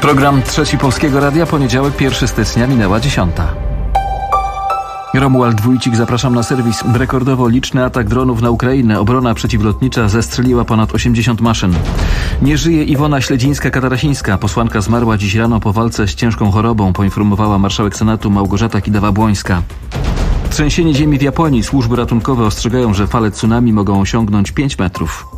Program Trzeci Polskiego Radia, poniedziałek, 1 stycznia, minęła 10. Romuald Wójcik, zapraszam na serwis. Rekordowo liczny atak dronów na Ukrainę. Obrona przeciwlotnicza zestrzeliła ponad 80 maszyn. Nie żyje Iwona Śledzińska-Katarasińska. Posłanka zmarła dziś rano po walce z ciężką chorobą, poinformowała marszałek Senatu Małgorzata Kidawa-Błońska. Trzęsienie ziemi w Japonii. Służby ratunkowe ostrzegają, że fale tsunami mogą osiągnąć 5 metrów.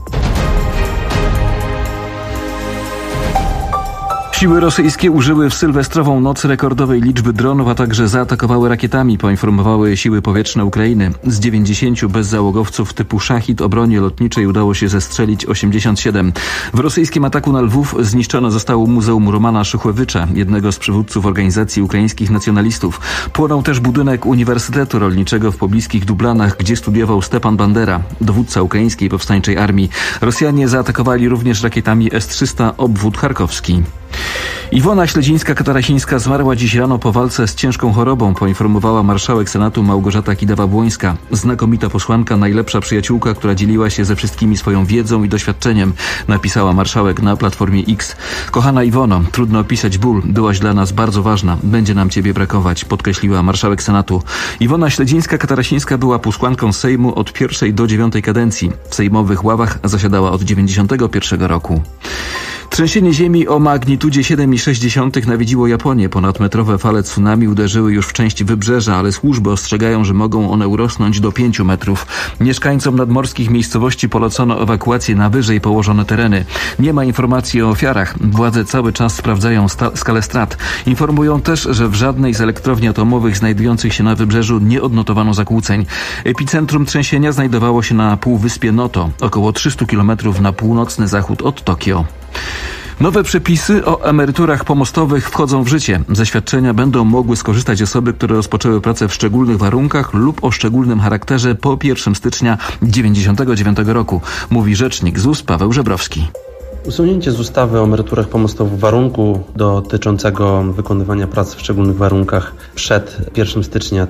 Siły rosyjskie użyły w sylwestrową noc rekordowej liczby dronów, a także zaatakowały rakietami, poinformowały siły powietrzne Ukrainy. Z 90 bezzałogowców typu Szachid obronie lotniczej udało się zestrzelić 87. W rosyjskim ataku na Lwów zniszczone zostało Muzeum Romana Szuchłewycza, jednego z przywódców organizacji ukraińskich nacjonalistów. Płonął też budynek Uniwersytetu Rolniczego w pobliskich Dublanach, gdzie studiował Stepan Bandera, dowódca ukraińskiej powstańczej armii. Rosjanie zaatakowali również rakietami S-300 obwód charkowski. Iwona Śledzińska-Katarasińska zmarła dziś rano po walce z ciężką chorobą, poinformowała marszałek Senatu Małgorzata Kidawa-Błońska. Znakomita posłanka, najlepsza przyjaciółka, która dzieliła się ze wszystkimi swoją wiedzą i doświadczeniem, napisała marszałek na platformie X. Kochana Iwono, trudno opisać ból, byłaś dla nas bardzo ważna, będzie nam ciebie brakować, podkreśliła marszałek Senatu. Iwona Śledzińska-Katarasińska była posłanką Sejmu od 1. do 9. kadencji. W sejmowych ławach zasiadała od 91 roku. Trzęsienie ziemi o magnitudzie 7,6 nawiedziło Japonię. Ponadmetrowe fale tsunami uderzyły już w część wybrzeża, ale służby ostrzegają, że mogą one urosnąć do 5 metrów. Mieszkańcom nadmorskich miejscowości polecono ewakuację na wyżej położone tereny. Nie ma informacji o ofiarach. Władze cały czas sprawdzają skalę strat. Informują też, że w żadnej z elektrowni atomowych znajdujących się na wybrzeżu nie odnotowano zakłóceń. Epicentrum trzęsienia znajdowało się na półwyspie Noto, około 300 km na północny zachód od Tokio. Nowe przepisy o emeryturach pomostowych wchodzą w życie. Ze świadczenia będą mogły skorzystać osoby, które rozpoczęły pracę w szczególnych warunkach lub o szczególnym charakterze po 1 stycznia 1999 roku, mówi rzecznik ZUS Paweł Żebrowski. Usunięcie z ustawy o emeryturach pomostowych warunku dotyczącego wykonywania pracy w szczególnych warunkach przed 1 stycznia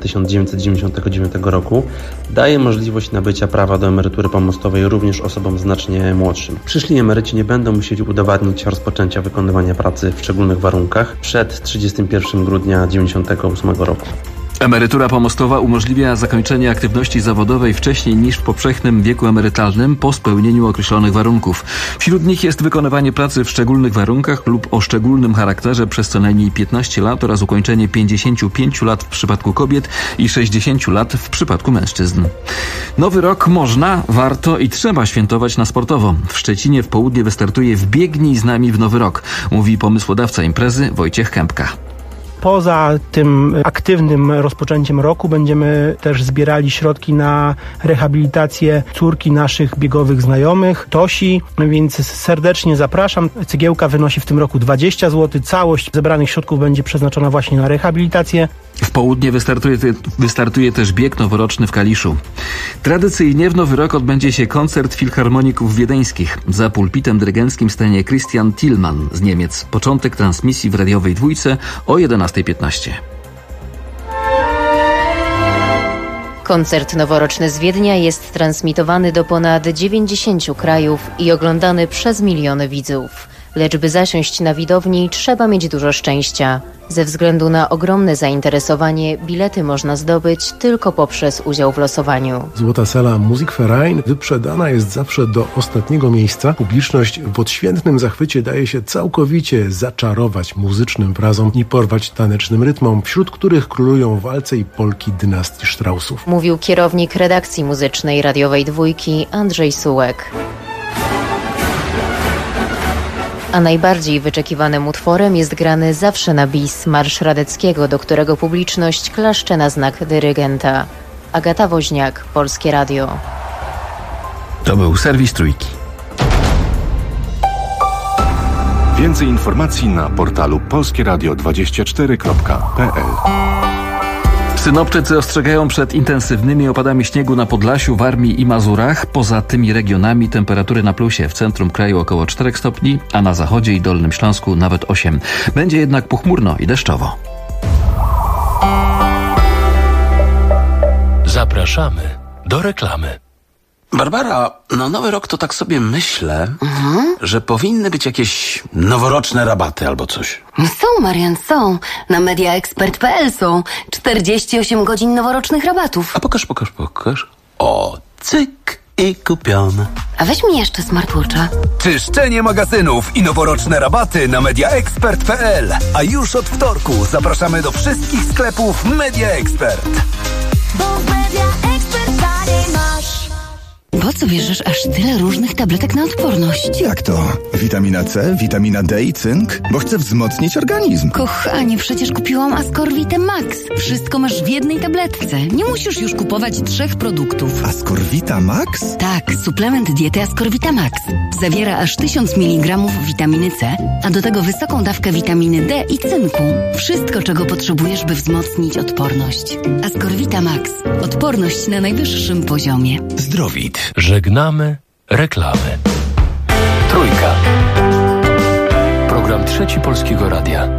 1999 roku daje możliwość nabycia prawa do emerytury pomostowej również osobom znacznie młodszym. Przyszli emeryci nie będą musieli udowadnić rozpoczęcia wykonywania pracy w szczególnych warunkach przed 31 grudnia 1998 roku. Emerytura pomostowa umożliwia zakończenie aktywności zawodowej wcześniej niż w powszechnym wieku emerytalnym po spełnieniu określonych warunków. Wśród nich jest wykonywanie pracy w szczególnych warunkach lub o szczególnym charakterze przez co najmniej 15 lat oraz ukończenie 55 lat w przypadku kobiet i 60 lat w przypadku mężczyzn. Nowy rok można, warto i trzeba świętować na sportowo. W Szczecinie w południe wystartuje Wbiegnij z nami w Nowy Rok, mówi pomysłodawca imprezy Wojciech Kępka. Poza tym aktywnym rozpoczęciem roku będziemy też zbierali środki na rehabilitację córki naszych biegowych znajomych, Tosi, więc serdecznie zapraszam. Cegiełka wynosi w tym roku 20 zł. Całość zebranych środków będzie przeznaczona właśnie na rehabilitację. W południe wystartuje też bieg noworoczny w Kaliszu. Tradycyjnie w Nowy Rok odbędzie się koncert filharmoników wiedeńskich. Za pulpitem dyrygenckim stanie Christian Tillmann z Niemiec. Początek transmisji w radiowej dwójce o 11:15. Koncert noworoczny z Wiednia jest transmitowany do ponad 90 krajów i oglądany przez miliony widzów. Lecz by zasiąść na widowni, trzeba mieć dużo szczęścia. Ze względu na ogromne zainteresowanie bilety można zdobyć tylko poprzez udział w losowaniu. Złota sala Musikverein wyprzedana jest zawsze do ostatniego miejsca. Publiczność w odświętnym zachwycie daje się całkowicie zaczarować muzycznym frazom i porwać tanecznym rytmom, wśród których królują walce i polki dynastii Straussów. Mówił kierownik redakcji muzycznej radiowej dwójki Andrzej Sułek. A najbardziej wyczekiwanym utworem jest grany zawsze na bis marsz Radeckiego, do którego publiczność klaszcze na znak dyrygenta. Agata Woźniak, Polskie Radio. To był serwis Trójki. Więcej informacji na portalu polskieradio24.pl. Synoptycy ostrzegają przed intensywnymi opadami śniegu na Podlasiu, Warmii i Mazurach. Poza tymi regionami temperatury na plusie. W centrum kraju około 4 stopni, a na zachodzie i Dolnym Śląsku nawet 8. Będzie jednak pochmurno i deszczowo. Zapraszamy do reklamy. Barbara, na Nowy Rok to tak sobie myślę, że powinny być jakieś noworoczne rabaty albo coś. Są, Marian, są. Na mediaexpert.pl są 48 godzin noworocznych rabatów. A pokaż. O, cyk i kupione. A weź mi jeszcze smartwatcha. Czyszczenie magazynów i noworoczne rabaty na mediaexpert.pl. A już od wtorku zapraszamy do wszystkich sklepów Media Expert. Bo w Media Expert taniej masz. Po co bierzesz aż tyle różnych tabletek na odporność? Jak to? Witamina C, witamina D i cynk? Bo chcę wzmocnić organizm. Kochanie, przecież kupiłam Ascorvitę Max. Wszystko masz w jednej tabletce. Nie musisz już kupować 3 produktów. Ascorvita Max? Tak, suplement diety Ascorvita Max. Zawiera aż 1000 mg witaminy C, a do tego wysoką dawkę witaminy D i cynku. Wszystko, czego potrzebujesz, by wzmocnić odporność. Ascorvita Max. Odporność na najwyższym poziomie. Zdrowit. Żegnamy reklamy. Trójka. Program Trzeci Polskiego Radia.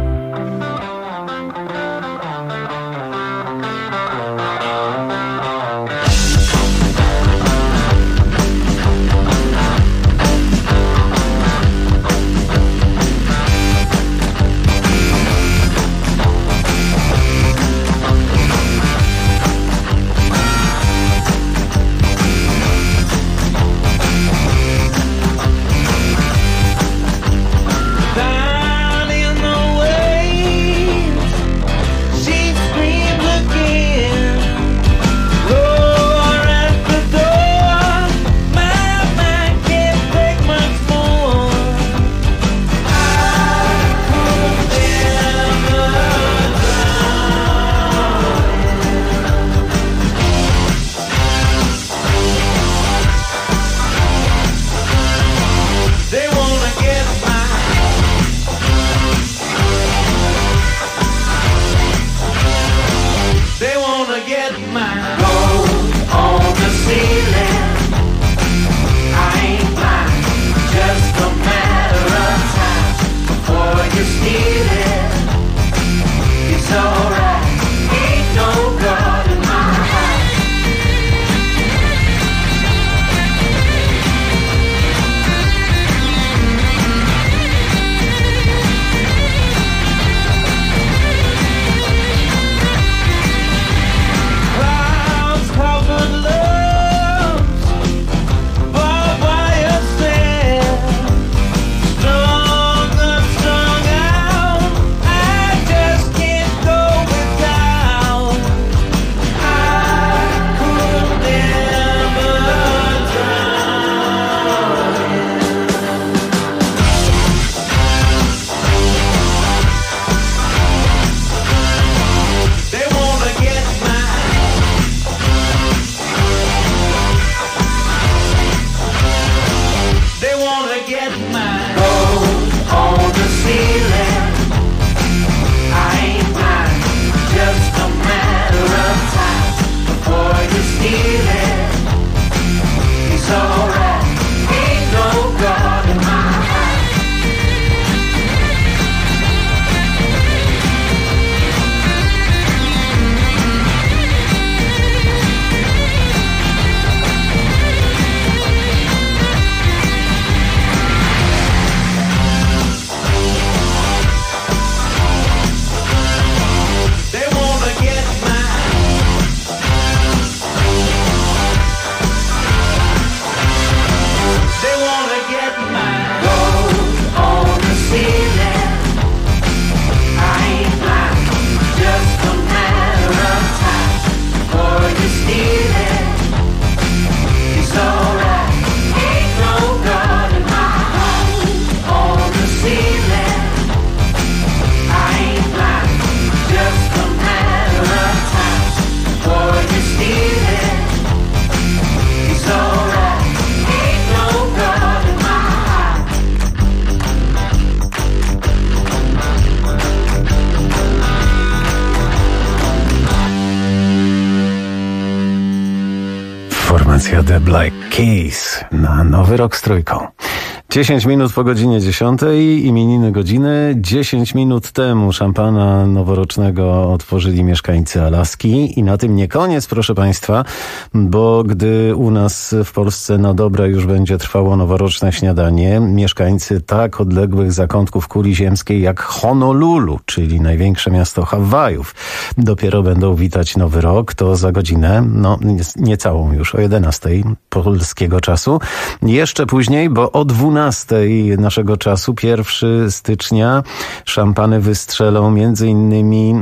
The Black Keys na Nowy Rok z Trójką. 10 minut po godzinie 10, imieniny godziny. 10 minut temu szampana noworocznego otworzyli mieszkańcy Alaski i na tym nie koniec, proszę Państwa, bo gdy u nas w Polsce na dobre już będzie trwało noworoczne śniadanie, mieszkańcy tak odległych zakątków kuli ziemskiej jak Honolulu, czyli największe miasto Hawajów, dopiero będą witać nowy rok. To za godzinę, niecałą już, o 11 polskiego czasu. Jeszcze później, bo o 12 naszego czasu, 1 stycznia, szampany wystrzelą między innymi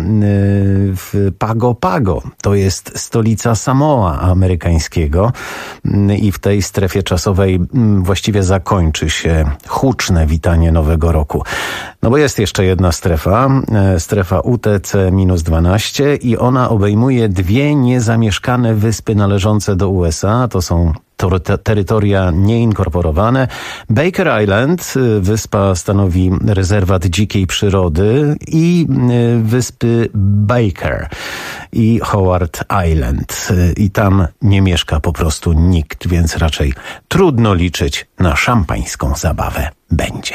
w Pago Pago. To jest stolica Samoa amerykańskiego i w tej strefie czasowej właściwie zakończy się huczne witanie Nowego Roku. No bo jest jeszcze jedna strefa UTC-12 i ona obejmuje 2 niezamieszkane wyspy należące do USA. To są terytoria nieinkorporowane. Baker Island, wyspa stanowi rezerwat dzikiej przyrody, i wyspy Baker i Howard Island. I tam nie mieszka po prostu nikt, więc raczej trudno liczyć na szampańską zabawę będzie.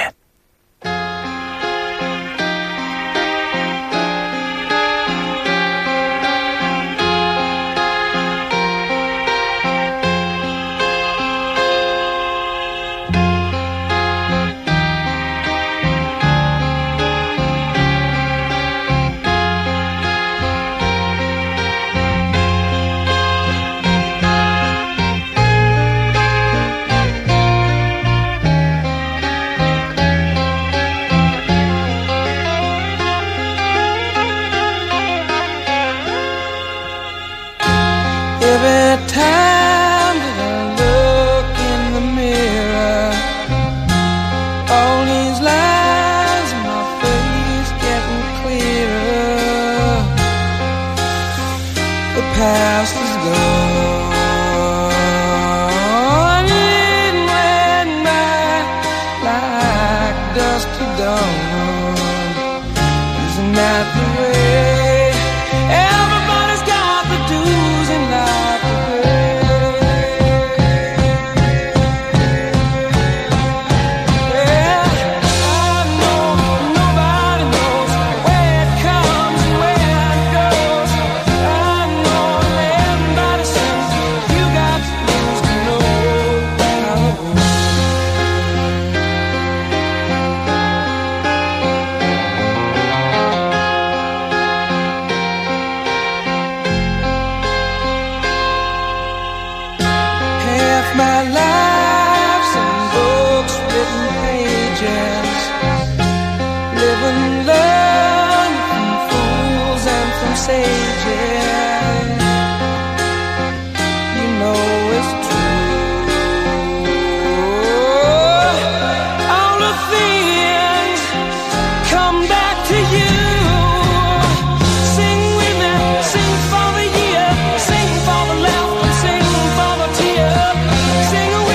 Sing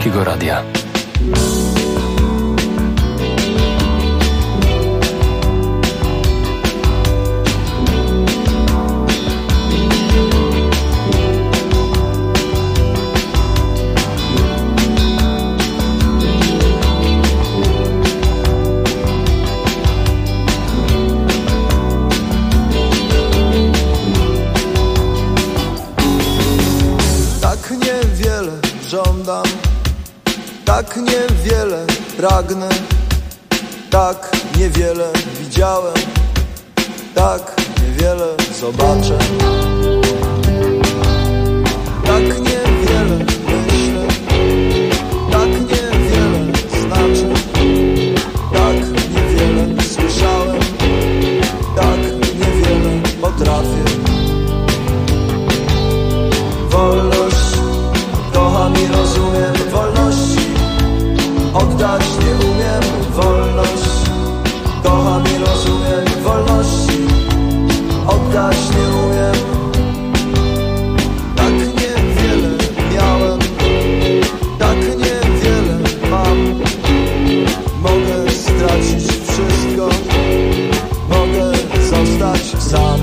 Polskiego Radia. Tak niewiele pragnę, tak niewiele widziałem, tak niewiele zobaczę. Tak niewiele myślę, tak niewiele znaczy, tak niewiele słyszałem, tak niewiele potrafię. Wolność kocham i rozumiem, wolności oddać nie umiem. Wolność kocham i rozumiem, wolności oddać nie umiem. Tak niewiele miałem, tak niewiele mam. Mogę stracić wszystko, mogę zostać sam.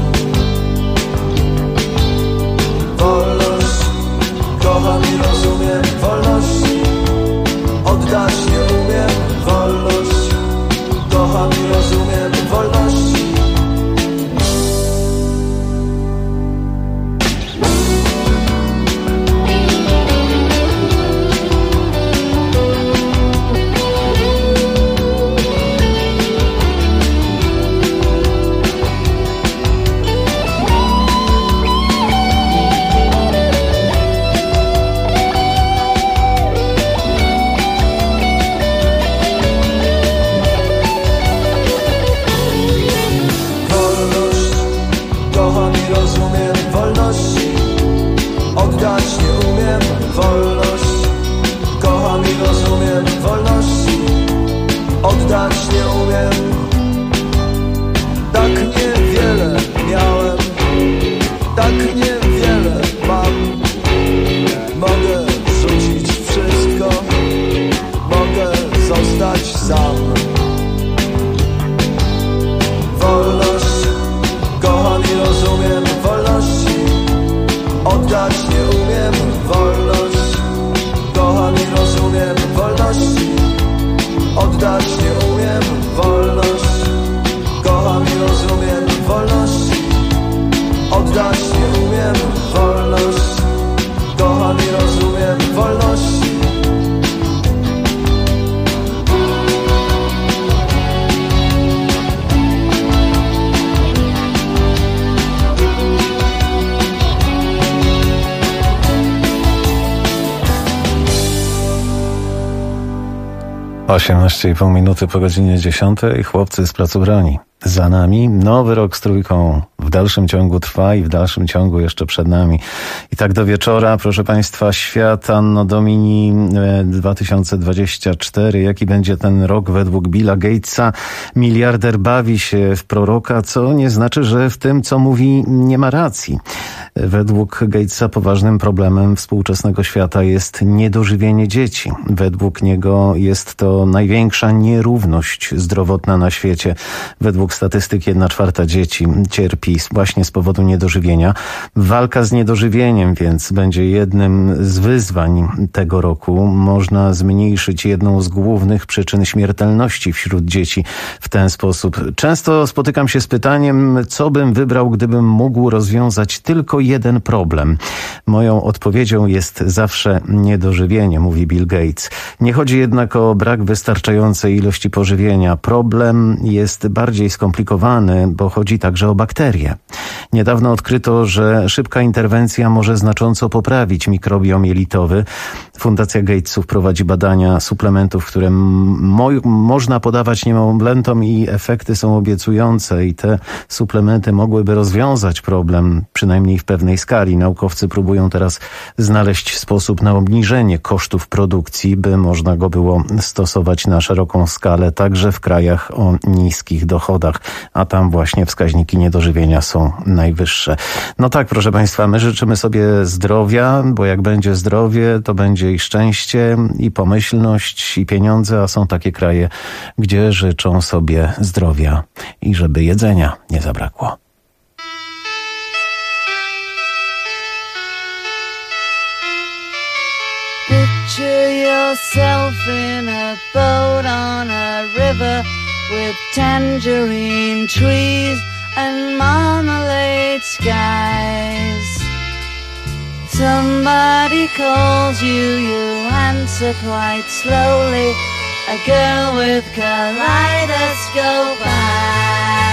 Wolność kocham i rozumiem, wolności oddać nie umiem. Wolność kocham i rozumiem, wolności. Oddać nie umiem, wolność kocham i rozumiem, wolności oddać nie umiem. Tak niewiele miałem, tak niewiele mam. Mogę rzucić wszystko, mogę zostać sam. Wolność kocham i rozumiem, wolności oddać nie umiem. Wolność kocham i rozumiem, wolności oddać nie umiem. Wolność kocham i rozumiem, wolności oddać nie umiem. Wolność kocham i rozumiem, wolności. Osiemnaście i pół minuty po godzinie 10. Chłopcy z placu broni. Za nami nowy rok z Trójką. W dalszym ciągu trwa i w dalszym ciągu jeszcze przed nami. I tak do wieczora, proszę Państwa, świat Anno Domini 2024. Jaki będzie ten rok według Billa Gatesa? Miliarder bawi się w proroka, co nie znaczy, że w tym, co mówi, nie ma racji. Według Gatesa poważnym problemem współczesnego świata jest niedożywienie dzieci. Według niego jest to największa nierówność zdrowotna na świecie. Według statystyk 1/4 dzieci cierpi właśnie z powodu niedożywienia. Walka z niedożywieniem więc będzie jednym z wyzwań tego roku. Można zmniejszyć jedną z głównych przyczyn śmiertelności wśród dzieci w ten sposób. Często spotykam się z pytaniem, co bym wybrał, gdybym mógł rozwiązać tylko jeden problem. Moją odpowiedzią jest zawsze niedożywienie, mówi Bill Gates. Nie chodzi jednak o brak wystarczającej ilości pożywienia. Problem jest bardziej skomplikowany, bo chodzi także o bakterie. Niedawno odkryto, że szybka interwencja może znacząco poprawić mikrobiom jelitowy. Fundacja Gatesów prowadzi badania suplementów, które można podawać niemowlętom i efekty są obiecujące i te suplementy mogłyby rozwiązać problem, przynajmniej w pewnej skali. Naukowcy próbują teraz znaleźć sposób na obniżenie kosztów produkcji, by można go było stosować na szeroką skalę, także w krajach o niskich dochodach. Włoszech, a tam właśnie wskaźniki niedożywienia są najwyższe. No tak, proszę Państwa, my życzymy sobie zdrowia, bo jak będzie zdrowie, to będzie i szczęście, i pomyślność, i pieniądze, a są takie kraje, gdzie życzą sobie zdrowia i żeby jedzenia nie zabrakło. Picture yourself in a boat on a river with tangerine trees and marmalade skies. Somebody calls you, you answer quite slowly. A girl with kaleidoscope eyes.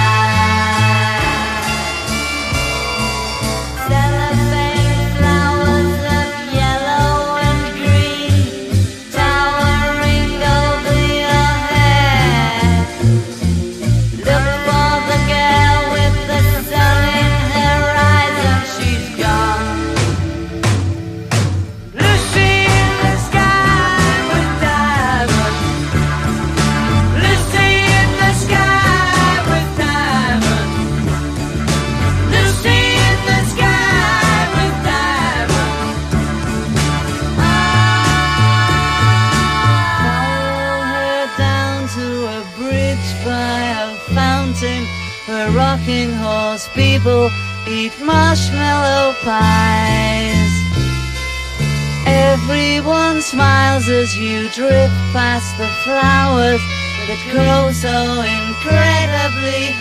Rocking horse people eat marshmallow pies. Everyone smiles as you drift past the flowers that grow so incredibly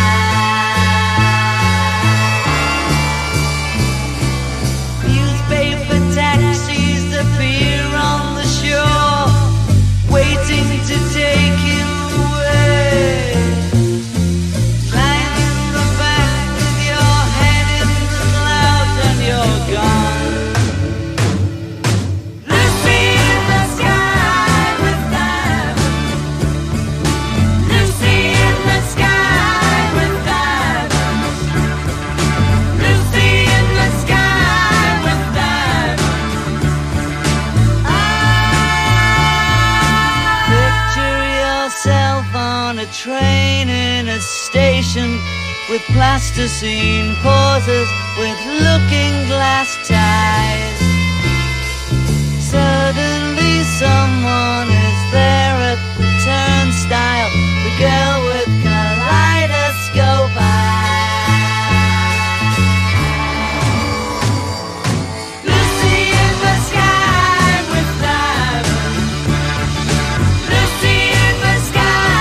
high. Newspaper taxis appear on the shore, waiting to take you away. Train in a station with plasticine pauses with looking glass ties. Suddenly someone is there at the turnstile, the girl with kaleidoscope eyes. Lucy in the sky with diamonds. Lucy in the sky.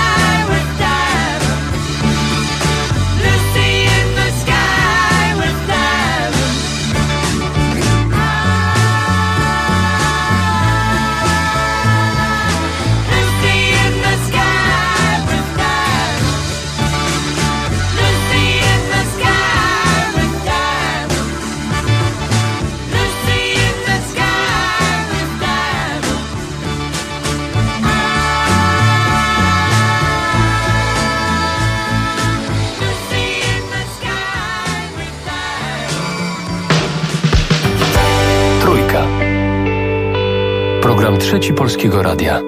Program Trzeci Polskiego Radia.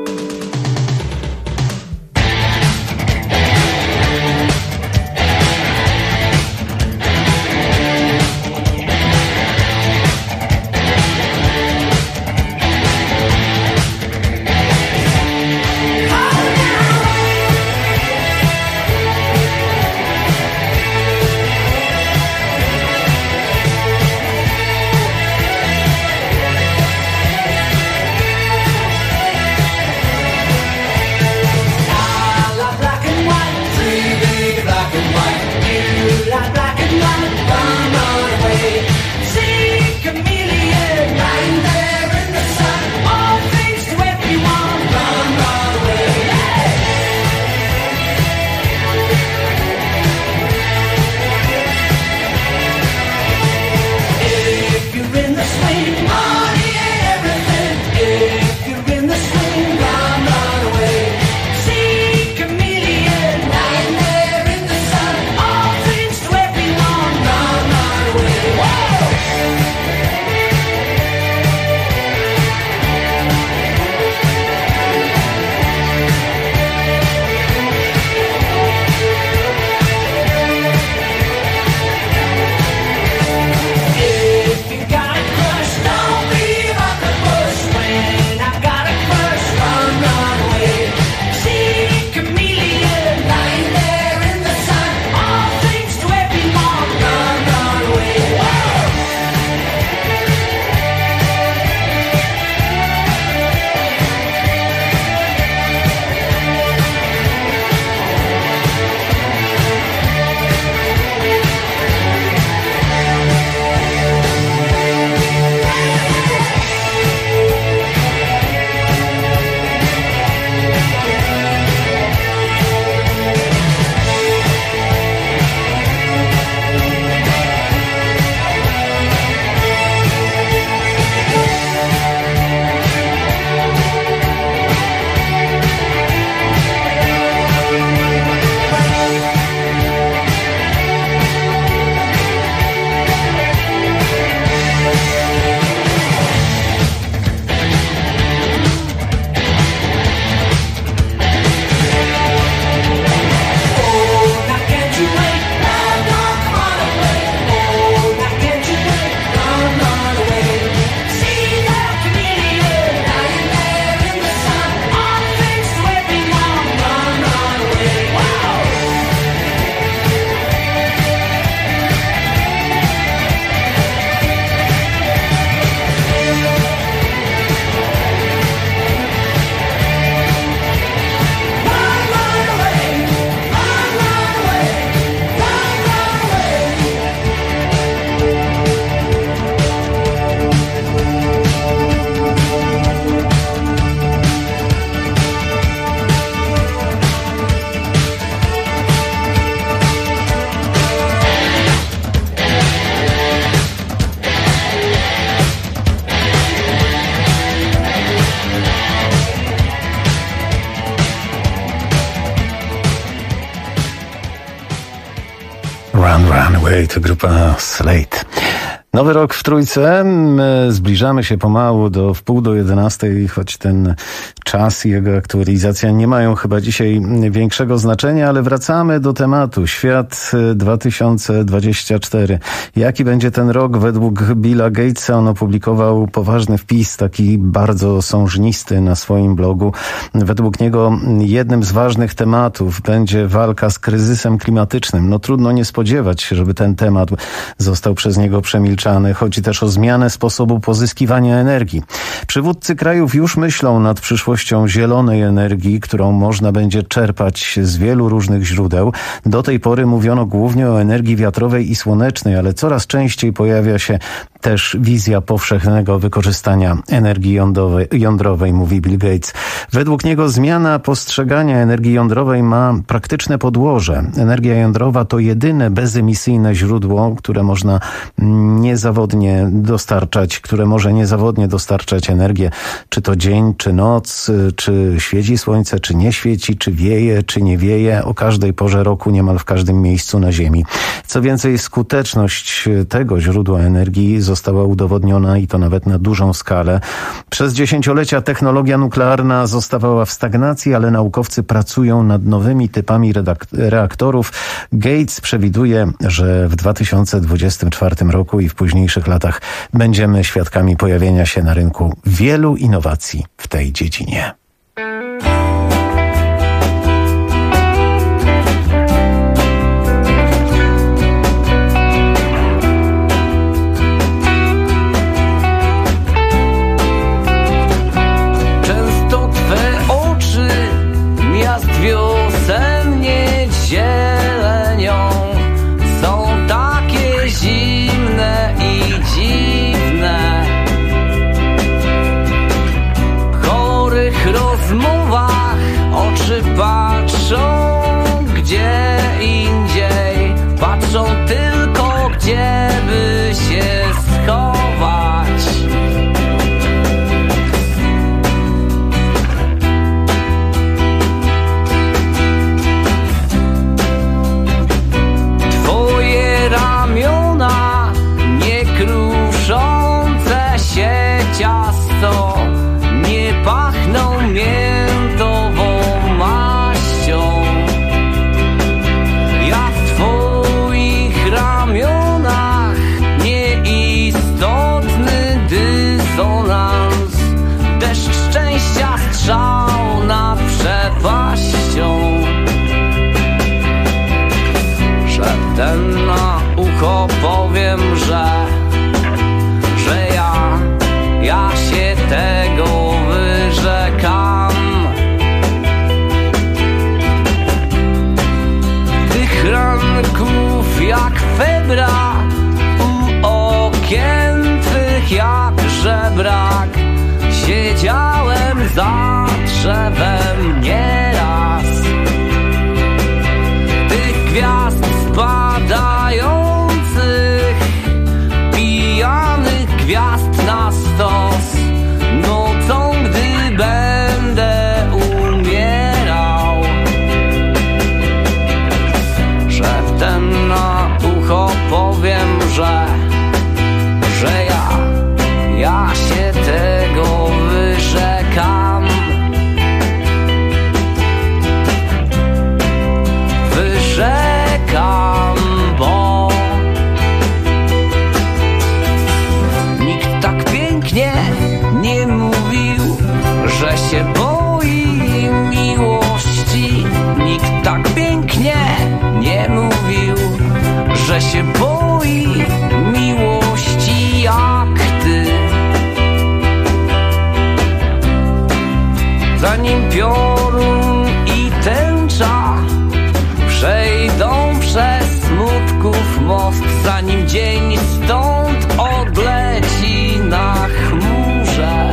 Run Away to grupa Slate. Nowy rok w Trójce. Zbliżamy się pomału do 10:30, choć ten czas i jego aktualizacja nie mają chyba dzisiaj większego znaczenia, ale wracamy do tematu. Świat 2024. Jaki będzie ten rok według Billa Gatesa? On opublikował poważny wpis, taki bardzo sążnisty na swoim blogu. Według niego jednym z ważnych tematów będzie walka z kryzysem klimatycznym. No trudno nie spodziewać się, żeby ten temat został przez niego przemilczany. Chodzi też o zmianę sposobu pozyskiwania energii. Przywódcy krajów już myślą nad przyszłością zielonej energii, którą można będzie czerpać z wielu różnych źródeł. Do tej pory mówiono głównie o energii wiatrowej i słonecznej, ale coraz częściej pojawia się też wizja powszechnego wykorzystania energii jądrowej, mówi Bill Gates. Według niego zmiana postrzegania energii jądrowej ma praktyczne podłoże. Energia jądrowa to jedyne bezemisyjne źródło, które może niezawodnie dostarczać energię, czy to dzień, czy noc, czy świeci słońce, czy nie świeci, czy wieje, czy nie wieje, o każdej porze roku, niemal w każdym miejscu na Ziemi. Co więcej, skuteczność tego źródła energii została udowodniona i to nawet na dużą skalę. Przez dziesięciolecia technologia nuklearna zostawała w stagnacji, ale naukowcy pracują nad nowymi typami reaktorów. Gates przewiduje, że w 2024 roku i w późniejszych latach będziemy świadkami pojawienia się na rynku wielu innowacji w tej dziedzinie. Często twe oczy miast wiosennie zielenią są takie zimne i dziwne. W chorych rozmowach oczy patrzą gdzie indziej, patrzą tylko gdzie by się schować. Twoje ramiona nie kruszące się ciasto nie pachną miętową maścią. Ja w twoich ramionach nieistotny dysonans, deszcz szczęścia strzał nad przepaścią. Szeptem na ucho powiem, że ja się tego wyrzekam. Tych ranków jak febra u okien twych jak żebrak, siedziałem za drzewem nieraz. Tych gwiazd spadających, pijanych gwiazd na stos, nocą gdy będę umierał. Szeptem na ucho powiem, że ja się tego wyrzekam. Wyrzekam, bo nikt tak pięknie nie mówił, że się boi miłości. Nikt tak pięknie nie mówił, że się boi miłości jak ty. Zanim piorun i tęcza przejdą przez smutków most, zanim dzień stąd odleci na chmurze,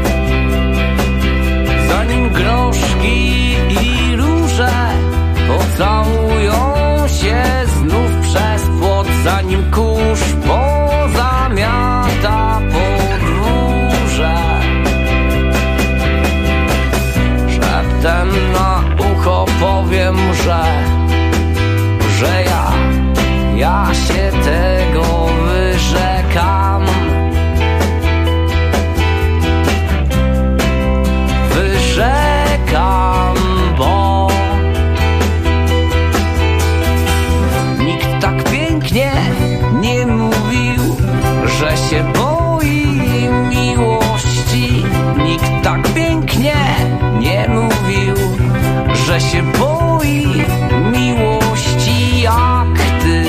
zanim groszki i róże pocałują się znów przez płot, zanim kurz pozamiata podwórze. Szeptem na ucho powiem, że ja się tego wyrzekam. Wyrzekam, bo nikt tak pięknie nie mówił, że się boi miłości. Nikt tak pięknie nie mówił, że się boi miłości jak ty.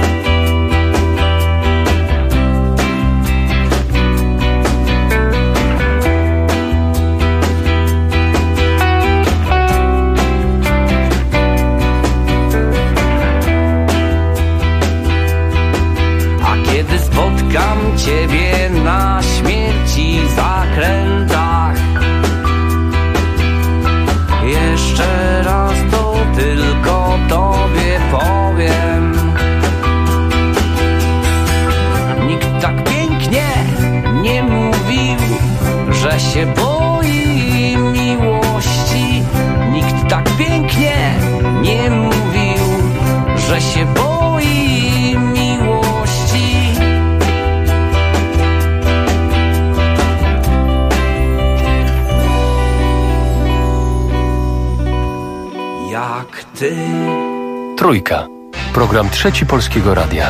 A kiedy spotkam ciebie na śmierci zakrętach, jeszcze raz to tylko tobie powiem. Nikt tak pięknie nie mówił, że się boi miłości. Nikt tak pięknie nie mówił, że się boi miłości. Jak ty. Trójka. Program Trzeci Polskiego Radia.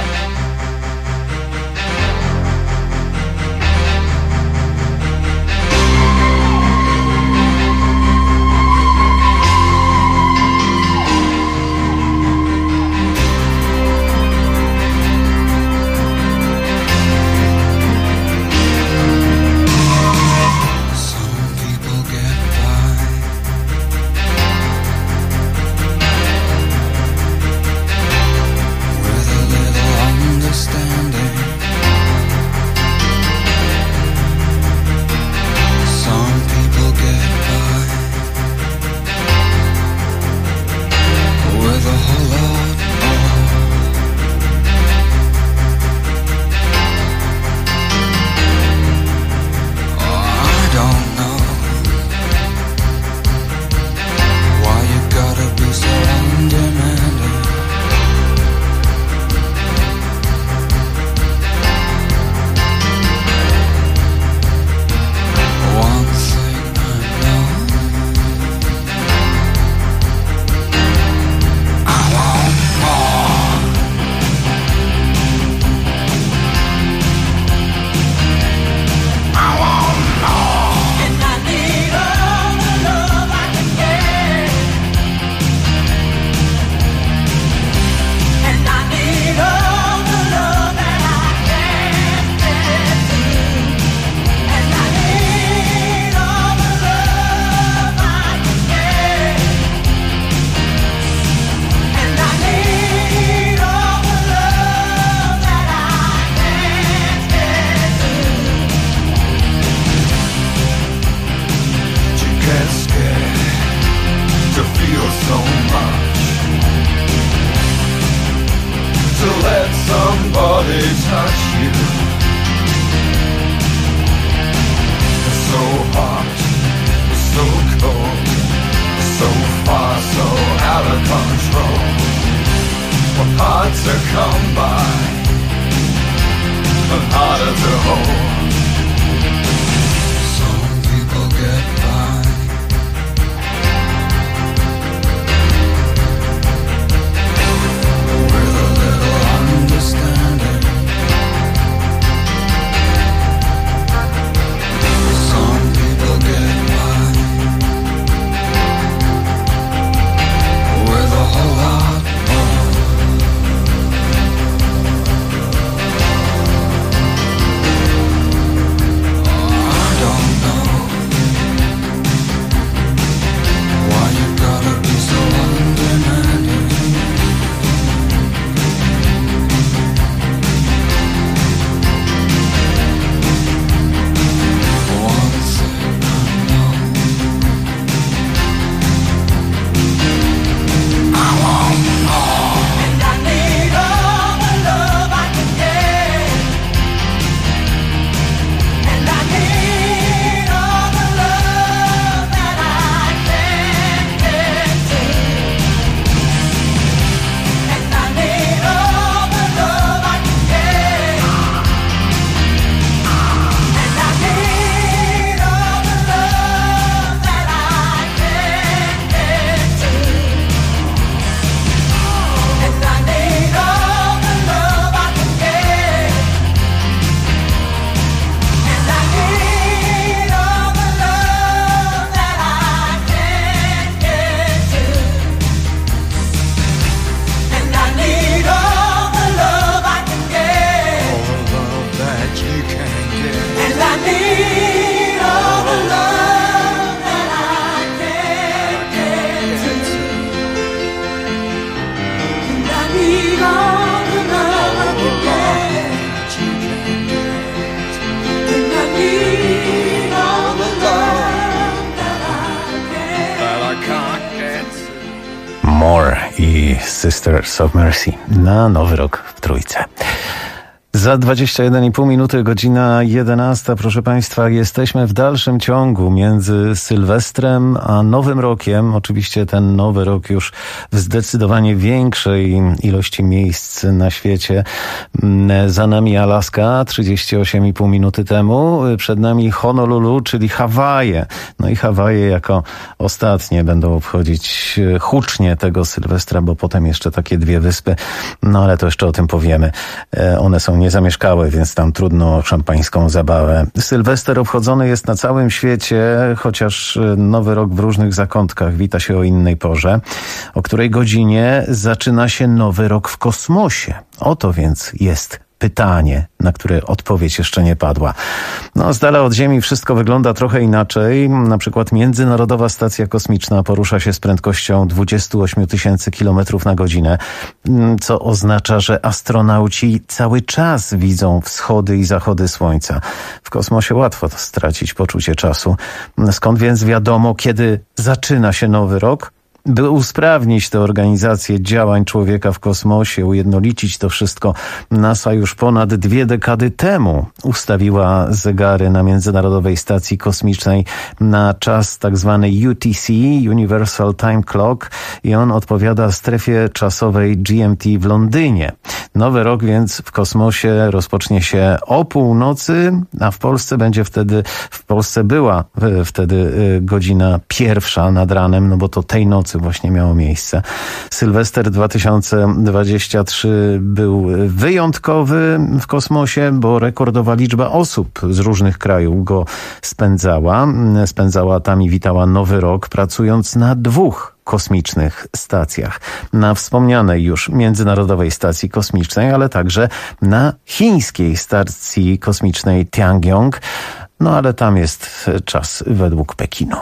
Mercy, Sisters of Mercy na Nowy Rok w Trójce. Za 21,5 minuty, godzina 11. Proszę Państwa, jesteśmy w dalszym ciągu między Sylwestrem a Nowym Rokiem. Oczywiście ten Nowy Rok już w zdecydowanie większej ilości miejsc na świecie. Za nami Alaska 38,5 minuty temu. Przed nami Honolulu, czyli Hawaje. No i Hawaje jako ostatnie będą obchodzić hucznie tego Sylwestra, bo potem jeszcze takie dwie wyspy. No ale to jeszcze o tym powiemy. One są niezamieszkałe, więc tam trudno o szampańską zabawę. Sylwester obchodzony jest na całym świecie, chociaż Nowy Rok w różnych zakątkach wita się o innej porze. O której godzinie zaczyna się Nowy Rok w kosmosie? Oto więc jest pytanie, na które odpowiedź jeszcze nie padła. No, z dala od Ziemi wszystko wygląda trochę inaczej. Na przykład Międzynarodowa Stacja Kosmiczna porusza się z prędkością 28 000 kilometrów na godzinę, co oznacza, że astronauci cały czas widzą wschody i zachody Słońca. W kosmosie łatwo stracić poczucie czasu. Skąd więc wiadomo, kiedy zaczyna się Nowy Rok? By usprawnić tę organizację działań człowieka w kosmosie, ujednolicić to wszystko, NASA już ponad 2 dekady temu ustawiła zegary na Międzynarodowej Stacji Kosmicznej na czas tak zwany UTC, Universal Time Clock, i on odpowiada strefie czasowej GMT w Londynie. Nowy rok więc w kosmosie rozpocznie się o północy, a w Polsce była wtedy godzina 1 nad ranem, no bo to tej nocy właśnie miało miejsce. Sylwester 2023 był wyjątkowy w kosmosie, bo rekordowa liczba osób z różnych krajów go spędzała tam i witała Nowy Rok, pracując na 2 kosmicznych stacjach. Na wspomnianej już Międzynarodowej Stacji Kosmicznej, ale także na chińskiej stacji kosmicznej Tiangong. No ale tam jest czas według Pekinu.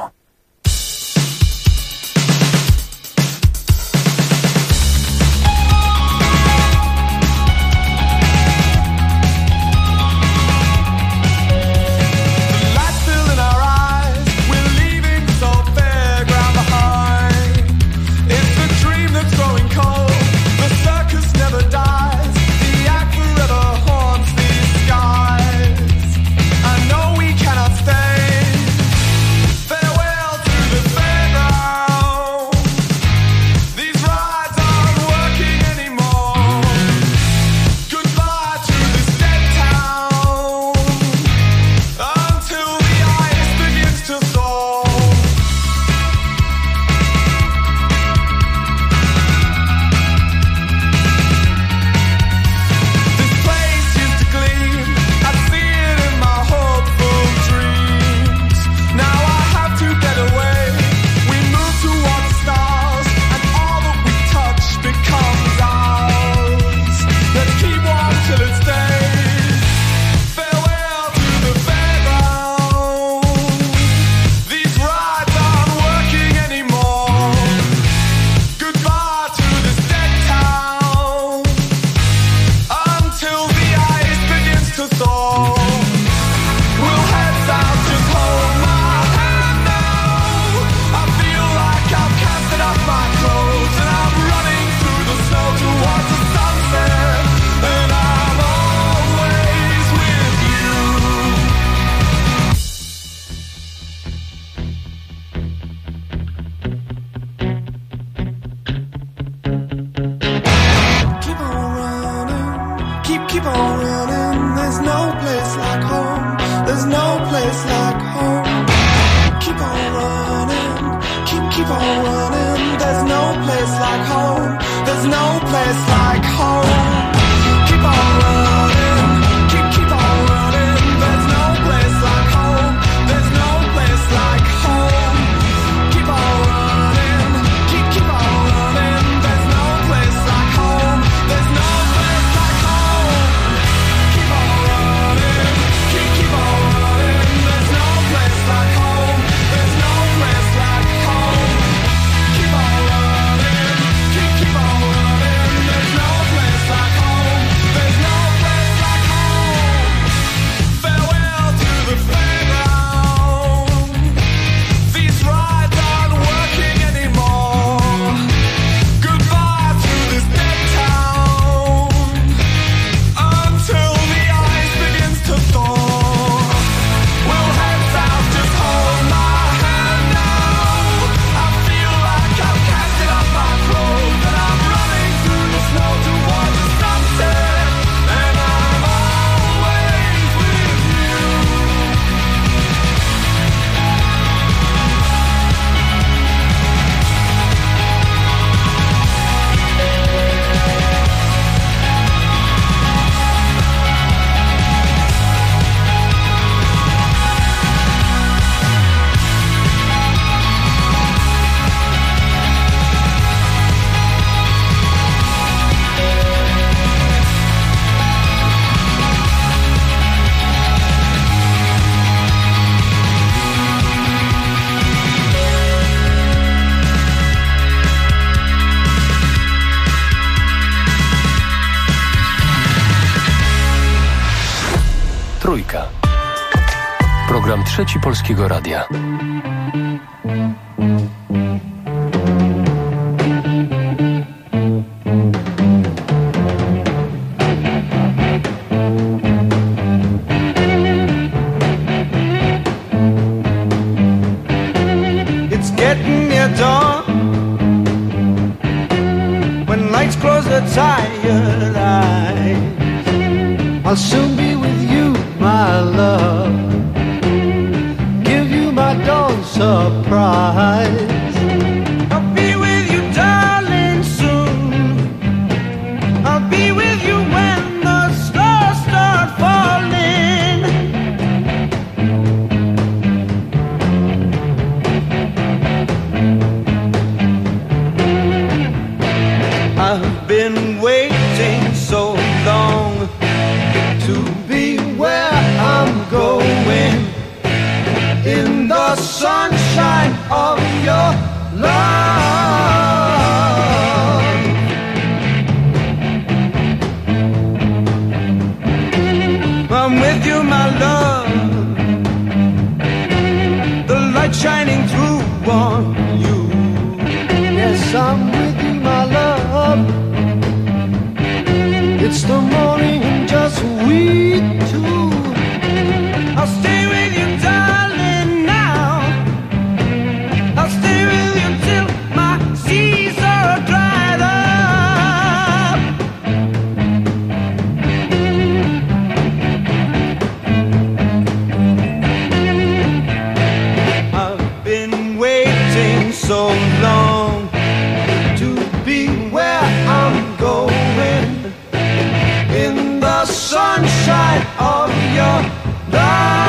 There's no Trójka. Program Trzeci Polskiego Radia. It's getting near dawn when lights close their tired eyes. I'll soon be with you, my love. Give you my dawn surprise. I'll be with you, darling, soon. I'll be with you when the stars start falling. I've been waiting so long to be where I'm going, in the sunshine of your love. I'm with you, my love, the light shining through on you. Yes, I'm with you, my love. It's the morning and just we two. I'll stay with you, darling, now. I'll stay with you till my seas are dried up. I've been waiting so long to be where I'm going, in the sunshine of your love.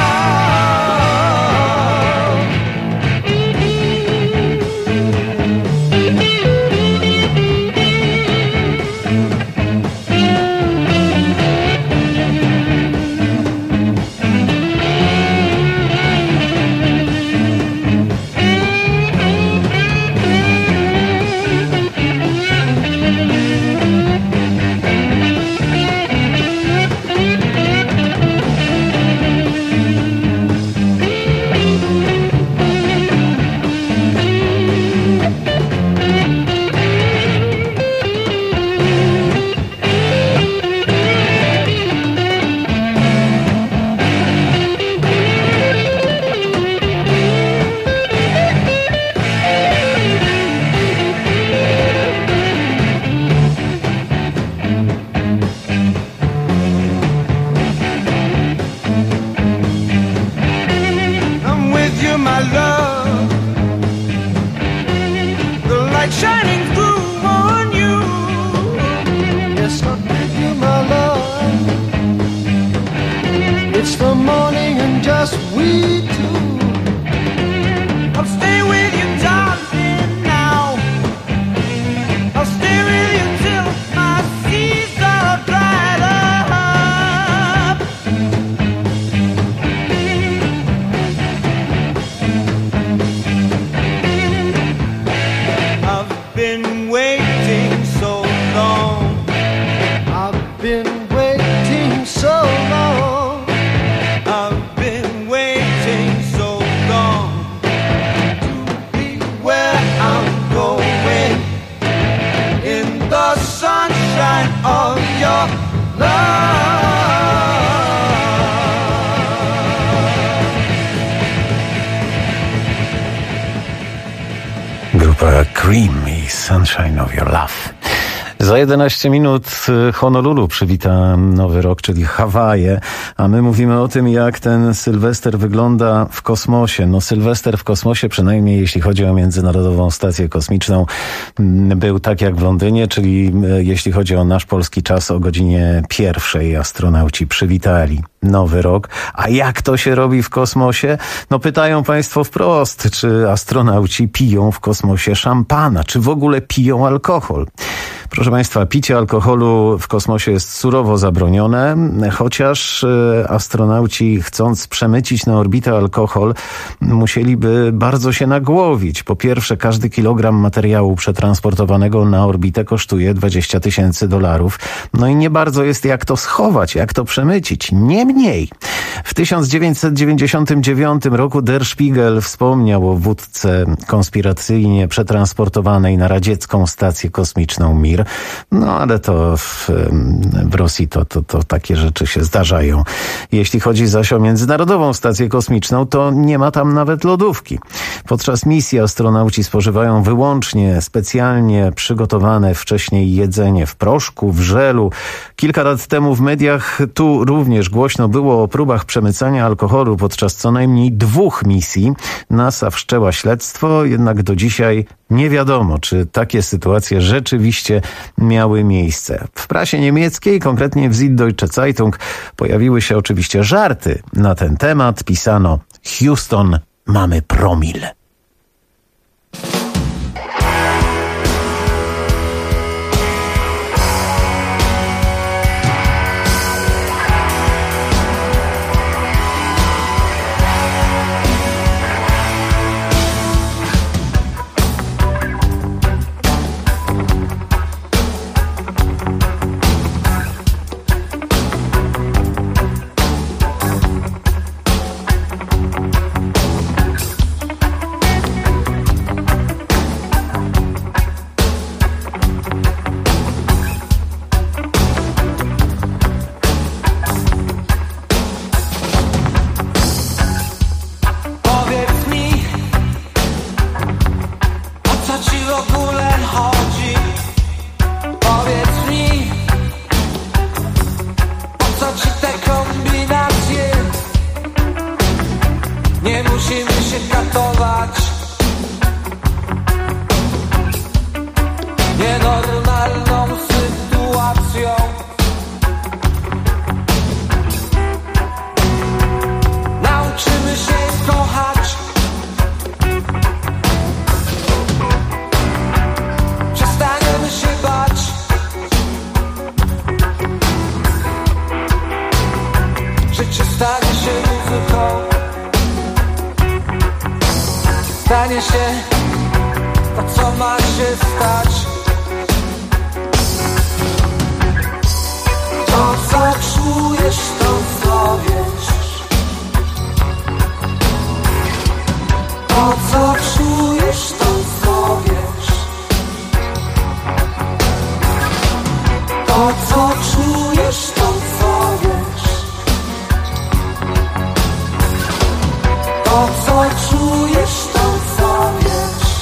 I'm with you, my love, the light shining through on you. Yes, I'm with you, my love. It's the morning and just we two. I'll stay with you, darling, now. I'll stay with you till my seas are dried up. I've been waiting so long. I've been waiting so long. I've been waiting so long to be where I'm going, in the sunshine of your love. Grupa Cream i Sunshine of Your Love. Za 11 minut Honolulu przywita nowy rok, czyli Hawaje, a my mówimy o tym, jak ten Sylwester wygląda w kosmosie. No Sylwester w kosmosie, przynajmniej jeśli chodzi o Międzynarodową Stację Kosmiczną, był tak jak w Londynie, czyli jeśli chodzi o nasz polski czas, o godzinie 1:00 astronauci przywitali nowy rok. A jak to się robi w kosmosie? No pytają państwo wprost, czy astronauci piją w kosmosie szampana, czy w ogóle piją alkohol. Proszę Państwa, picie alkoholu w kosmosie jest surowo zabronione, chociaż astronauci, chcąc przemycić na orbitę alkohol, musieliby bardzo się nagłowić. Po pierwsze, każdy kilogram materiału przetransportowanego na orbitę kosztuje $20,000. No i nie bardzo jest jak to schować, jak to przemycić. Niemniej, w 1999 roku Der Spiegel wspomniał o wódce konspiracyjnie przetransportowanej na radziecką stację kosmiczną Mir. No ale to w Rosji to takie rzeczy się zdarzają. Jeśli chodzi zaś o Międzynarodową Stację Kosmiczną, to nie ma tam nawet lodówki. Podczas misji astronauci spożywają wyłącznie specjalnie przygotowane wcześniej jedzenie w proszku, w żelu. Kilka lat temu w mediach tu również głośno było o próbach przemycania alkoholu podczas co najmniej 2 misji. NASA wszczęła śledztwo, jednak do dzisiaj nie wiadomo, czy takie sytuacje rzeczywiście miały miejsce. W prasie niemieckiej, konkretnie w Süddeutsche Zeitung, pojawiły się oczywiście żarty na ten temat. Pisano: Houston, mamy promil. Stanie się to, co ma się stać. To, co czujesz, to co wiesz. To, co czujesz, to co wiesz. To, co czujesz, to co wiesz. To, co czujesz, to co wiesz.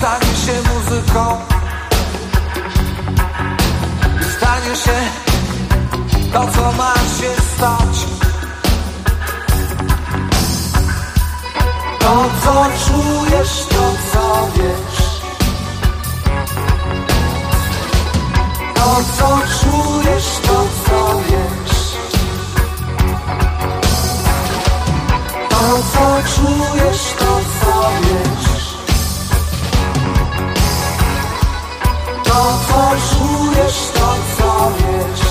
stanie się muzyką. Stanie się to, co ma się stać. To, co czujesz, to, co wiesz. To, co czujesz, to, co wiesz. To, co czujesz, to, co wiesz. To, co czujesz, to, co wiesz.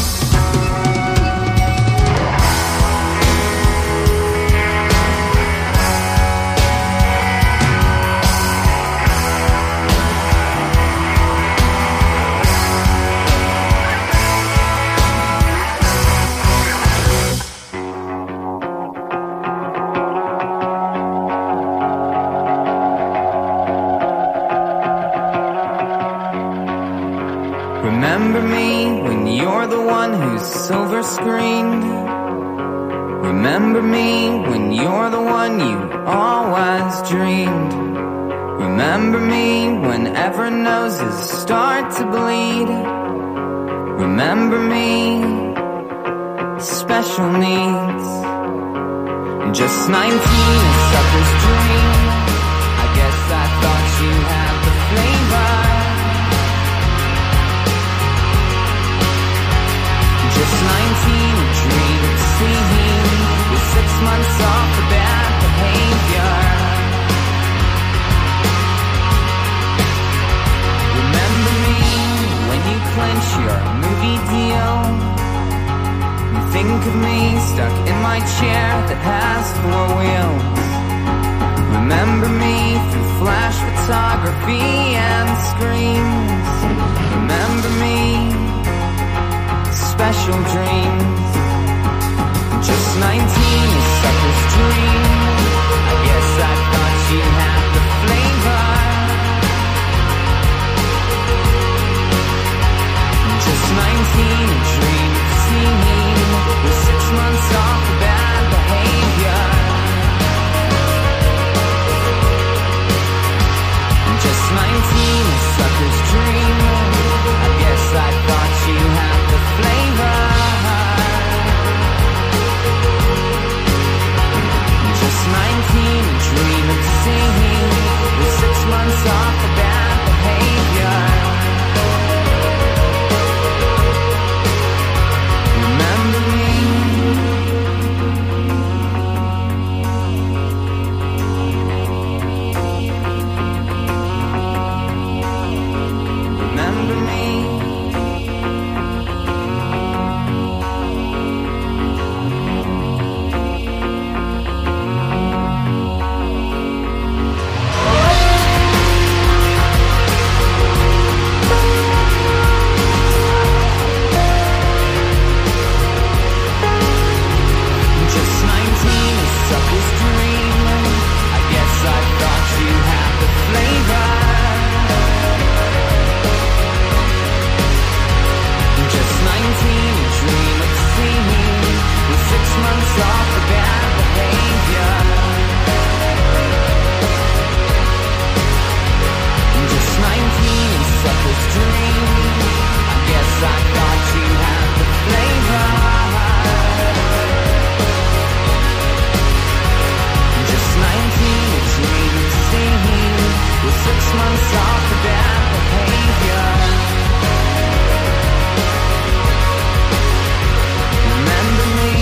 Remember me when you're the one who's silver screened. Remember me when you're the one you always dreamed. Remember me whenever noses start to bleed. Remember me, special needs. Just 19, a sucker's dream. I guess I thought you had the flavor. Just 19, a dream of seeing with 6 months off the bad behavior. Remember me when you clench your movie deal. And think of me stuck in my chair that has 4 wheels. Remember me through flash photography and screens. Remember me, special dreams. Just 19, a sucker's dream. I guess I thought you had the flavor. Just 19, a dream of seeing with 6 months off the bad behavior. Just 19, a sucker's dream. I guess I thought you had the flavor. Just 19, a dream of seeing with 6 months off the bad behavior. Remember me. Remember me. Just 19, a sucker's dream. I guess I thought you had the flavor. Just 19, a dream of seeing with 6 months off the bad behavior. Just 19, a sucker's dream. I guess I thought you had the flavor. Just 19, a dream of seeing with 6 months off the bad behavior. Remember me.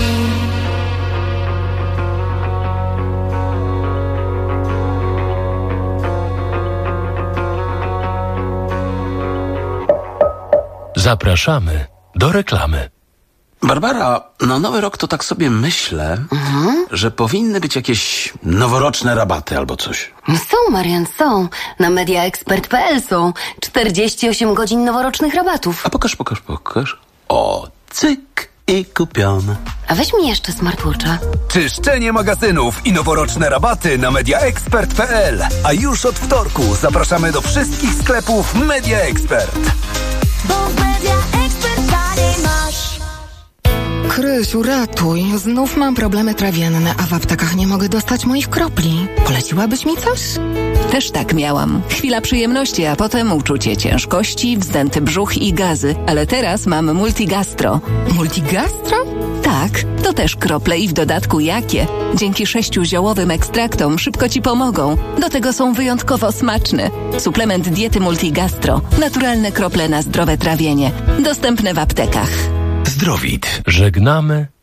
Zapraszamy do reklamy. Barbara, na Nowy Rok to tak sobie myślę, że powinny być jakieś noworoczne rabaty albo coś. Są, Marian, są. Na mediaexpert.pl są 48 godzin noworocznych rabatów. A pokaż. O, cyk i kupione. A weź mi jeszcze smartwatcha. Czyszczenie magazynów i noworoczne rabaty na mediaexpert.pl. A już od wtorku zapraszamy do wszystkich sklepów Media Expert. Bo w Media Expert taniej masz. Krysiu, ratuj. Znów mam problemy trawienne, a w aptekach nie mogę dostać moich kropli. Poleciłabyś mi coś? Też tak miałam. Chwila przyjemności, a potem uczucie ciężkości, wzdęty brzuch i gazy. Ale teraz mam Multigastro. Multigastro? Tak, to też krople i w dodatku jakie. Dzięki 6 ziołowym ekstraktom szybko Ci pomogą. Do tego są wyjątkowo smaczne. Suplement diety Multigastro. Naturalne krople na zdrowe trawienie. Dostępne w aptekach. Zdrowit. Żegnamy